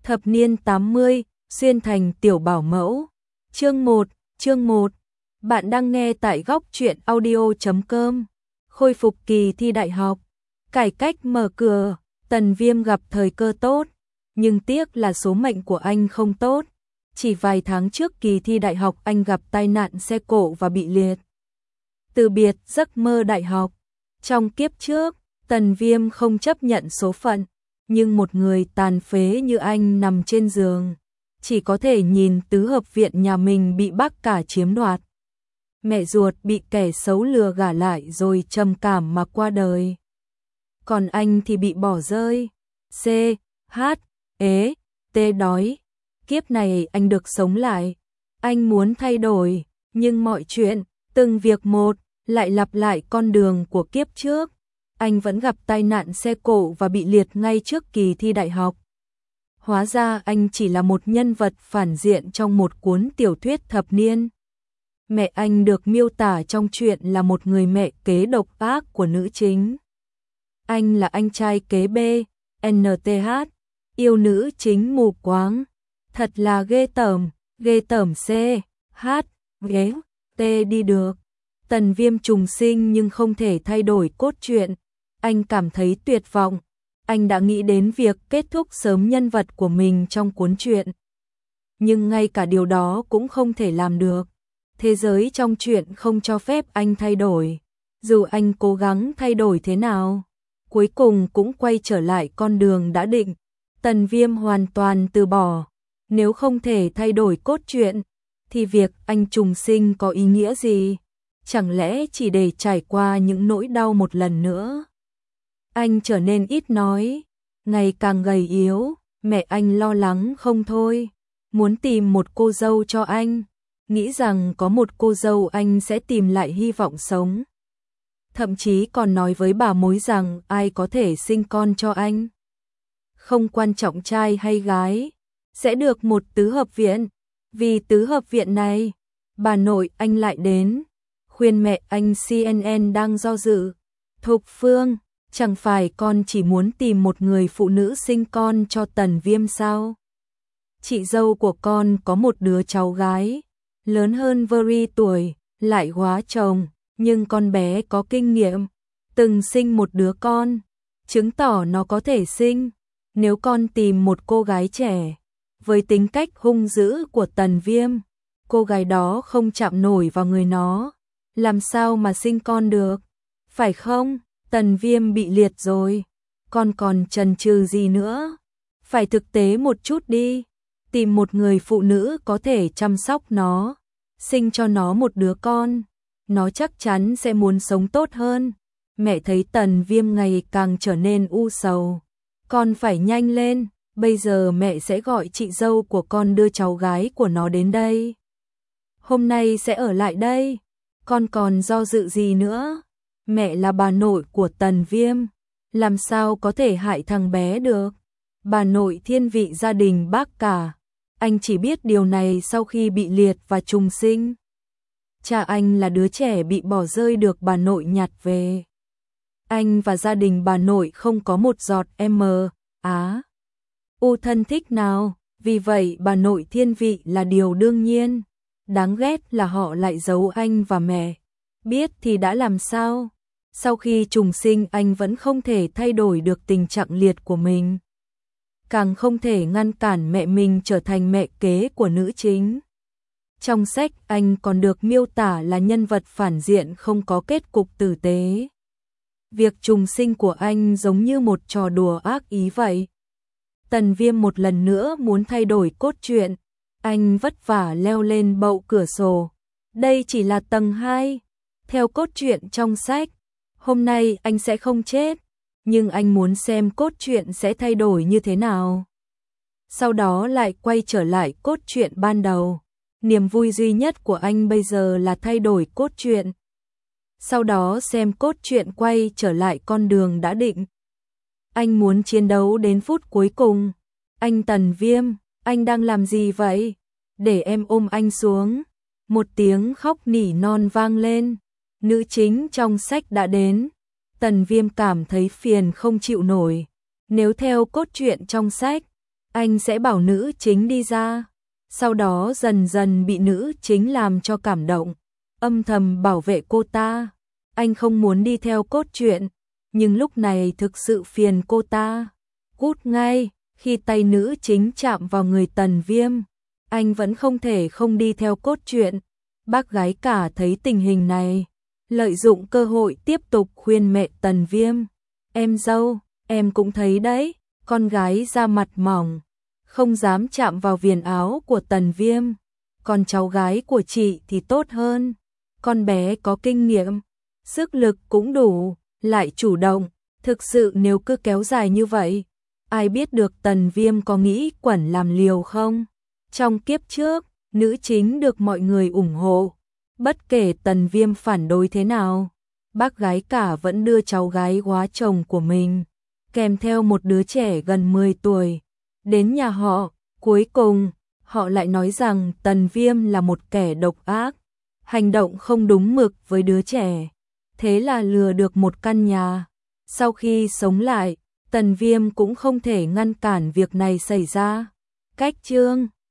Thập niên 80, xuyên thành tiểu bảo mẫu. Chương 1. Bạn đang nghe tại góc truyện audio.com. Khôi phục kỳ thi đại học. Cải cách mở cửa, Tần Viêm gặp thời cơ tốt, nhưng tiếc là số mệnh của anh không tốt. Chỉ vài tháng trước kỳ thi đại học anh gặp tai nạn xe cộ và bị liệt. Từ biệt giấc mơ đại học. Trong kiếp trước, Tần Viêm không chấp nhận số phận, nhưng một người tàn phế như anh nằm trên giường, chỉ có thể nhìn tứ hợp viện nhà mình bị bác cả chiếm đoạt. Mẹ ruột bị kẻ xấu lừa gả lại rồi trầm cảm mà qua đời. Còn anh thì bị bỏ rơi. C, H, ế, T đói. Kiếp này anh được sống lại. Anh muốn thay đổi, nhưng mọi chuyện, từng việc một, lại lặp lại con đường của kiếp trước. Anh vẫn gặp tai nạn xe cộ và bị liệt ngay trước kỳ thi đại học. Hóa ra anh chỉ là một nhân vật phản diện trong một cuốn tiểu thuyết thập niên. Mẹ anh được miêu tả trong truyện là một người mẹ kế độc ác của nữ chính. Anh là anh trai kế B, NTH, yêu nữ chính mù quáng. Thật là ghê tởm C, H, ghế, T đi được. Tần Viêm trùng sinh nhưng không thể thay đổi cốt truyện. Anh cảm thấy tuyệt vọng. Anh đã nghĩ đến việc kết thúc sớm nhân vật của mình trong cuốn truyện. Nhưng ngay cả điều đó cũng không thể làm được. Thế giới trong truyện không cho phép anh thay đổi. Dù anh cố gắng thay đổi thế nào, cuối cùng cũng quay trở lại con đường đã định. Tần Viêm hoàn toàn từ bỏ. Nếu không thể thay đổi cốt truyện, thì việc anh trùng sinh có ý nghĩa gì? Chẳng lẽ chỉ để trải qua những nỗi đau một lần nữa? Anh trở nên ít nói, ngày càng gầy yếu. Mẹ anh lo lắng không thôi, muốn tìm một cô dâu cho anh, nghĩ rằng có một cô dâu anh sẽ tìm lại hy vọng sống. Thậm chí còn nói với bà mối rằng ai có thể sinh con cho anh, không quan trọng trai hay gái, sẽ được một tứ hợp viện. Vì tứ hợp viện này, bà nội anh lại đến khuyên mẹ anh. CNN đang do dự. Thục Phương, chẳng phải con chỉ muốn tìm một người phụ nữ sinh con cho Tần Viêm sao? Chị dâu của con có một đứa cháu gái, lớn hơn Veri tuổi, lại hóa chồng, nhưng con bé có kinh nghiệm, từng sinh một đứa con, chứng tỏ nó có thể sinh. Nếu con tìm một cô gái trẻ, với tính cách hung dữ của Tần Viêm, cô gái đó không chạm nổi vào người nó, làm sao mà sinh con được, phải không? Tần Viêm bị liệt rồi, con còn chần chừ gì nữa? Phải thực tế một chút đi, tìm một người phụ nữ có thể chăm sóc nó, sinh cho nó một đứa con, nó chắc chắn sẽ muốn sống tốt hơn. Mẹ thấy Tần Viêm ngày càng trở nên u sầu. Con phải nhanh lên, bây giờ mẹ sẽ gọi chị dâu của con đưa cháu gái của nó đến đây. Hôm nay sẽ ở lại đây, con còn do dự gì nữa? Mẹ là bà nội của Tần Viêm, làm sao có thể hại thằng bé được? Bà nội thiên vị gia đình bác cả. Anh chỉ biết điều này sau khi bị liệt và trùng sinh. Cha anh là đứa trẻ bị bỏ rơi được bà nội nhặt về. Anh và gia đình bà nội không có một giọt u thân thích nào, vì vậy bà nội thiên vị là điều đương nhiên. Đáng ghét là họ lại giấu anh và mẹ. Biết thì đã làm sao? Sau khi trùng sinh anh vẫn không thể thay đổi được tình trạng liệt của mình. Càng không thể ngăn cản mẹ mình trở thành mẹ kế của nữ chính. Trong sách anh còn được miêu tả là nhân vật phản diện không có kết cục tử tế. Việc trùng sinh của anh giống như một trò đùa ác ý vậy. Tần Viêm một lần nữa muốn thay đổi cốt truyện. Anh vất vả leo lên bậu cửa sổ. Đây chỉ là tầng 2. Theo cốt truyện trong sách, hôm nay anh sẽ không chết, nhưng anh muốn xem cốt truyện sẽ thay đổi như thế nào. Sau đó lại quay trở lại cốt truyện ban đầu. Niềm vui duy nhất của anh bây giờ là thay đổi cốt truyện. Sau đó xem cốt truyện quay trở lại con đường đã định. Anh muốn chiến đấu đến phút cuối cùng. Anh Tần Viêm, anh đang làm gì vậy? Để em ôm anh xuống. Một tiếng khóc nỉ non vang lên. Nữ chính trong sách đã đến. Tần Viêm cảm thấy phiền không chịu nổi. Nếu theo cốt truyện trong sách, anh sẽ bảo nữ chính đi ra. Sau đó dần dần bị nữ chính làm cho cảm động, âm thầm bảo vệ cô ta. Anh không muốn đi theo cốt truyện, nhưng lúc này thực sự phiền cô ta. Cút ngay, khi tay nữ chính chạm vào người Tần Viêm, anh vẫn không thể không đi theo cốt truyện. Bác gái cả thấy tình hình này, lợi dụng cơ hội tiếp tục khuyên mẹ Tần Viêm. Em dâu, em cũng thấy đấy, con gái da mặt mỏng, không dám chạm vào viền áo của Tần Viêm. Còn cháu gái của chị thì tốt hơn, con bé có kinh nghiệm, sức lực cũng đủ, lại chủ động. Thực sự nếu cứ kéo dài như vậy, ai biết được Tần Viêm có nghĩ quẩn làm liều không? Trong kiếp trước, nữ chính được mọi người ủng hộ, bất kể Tần Viêm phản đối thế nào, bác gái cả vẫn đưa cháu gái hóa chồng của mình, kèm theo một đứa trẻ gần 10 tuổi, đến nhà họ. Cuối cùng, họ lại nói rằng Tần Viêm là một kẻ độc ác, hành động không đúng mực với đứa trẻ, thế là lừa được một căn nhà. Sau khi sống lại, Tần Viêm cũng không thể ngăn cản việc này xảy ra. Cách chương